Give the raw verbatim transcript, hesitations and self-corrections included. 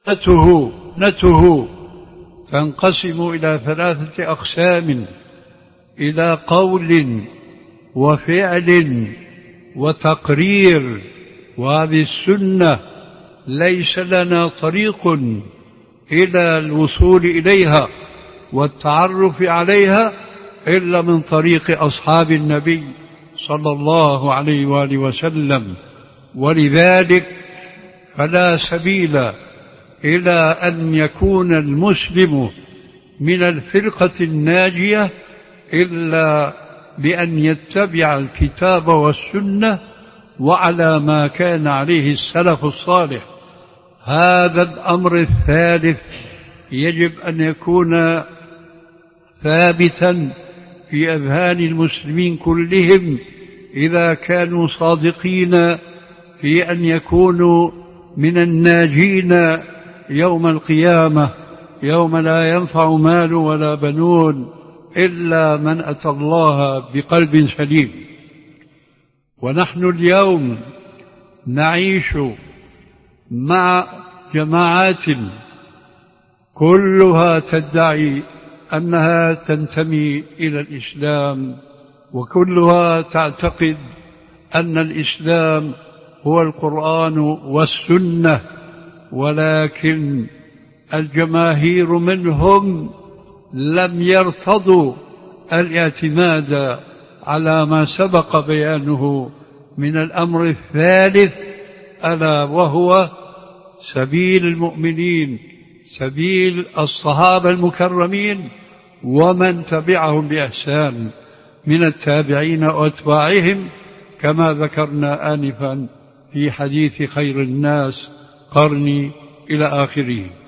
نته نته تنقسم إلى ثلاثة أقسام: إلى قول وفعل وتقرير. وهذه السنة ليس لنا طريق إلى الوصول إليها والتعرف عليها إلا من طريق أصحاب النبي صلى الله عليه وآله وسلم. ولذلك فلا سبيل إلى أن يكون المسلم من الفرقة الناجية إلا بأن يتبع الكتاب والسنة وعلى ما كان عليه السلف الصالح. هذا الأمر الثالث يجب أن يكون ثابتا في أذهان المسلمين كلهم إذا كانوا صادقين في أن يكونوا من الناجين يوم القيامة، يوم لا ينفع مال ولا بنون إلا من أتى الله بقلب سليم. ونحن اليوم نعيش مع جماعات كلها تدعي أنها تنتمي إلى الإسلام، وكلها تعتقد أن الإسلام هو القرآن والسنة، ولكن الجماهير منهم لم يرتضوا الاعتماد على ما سبق بيانه من الأمر الثالث، ألا وهو سبيل المؤمنين، سبيل الصحابة المكرمين ومن تبعهم بإحسان من التابعين وأتباعهم، كما ذكرنا آنفا في حديث خير الناس قرني إلى آخره.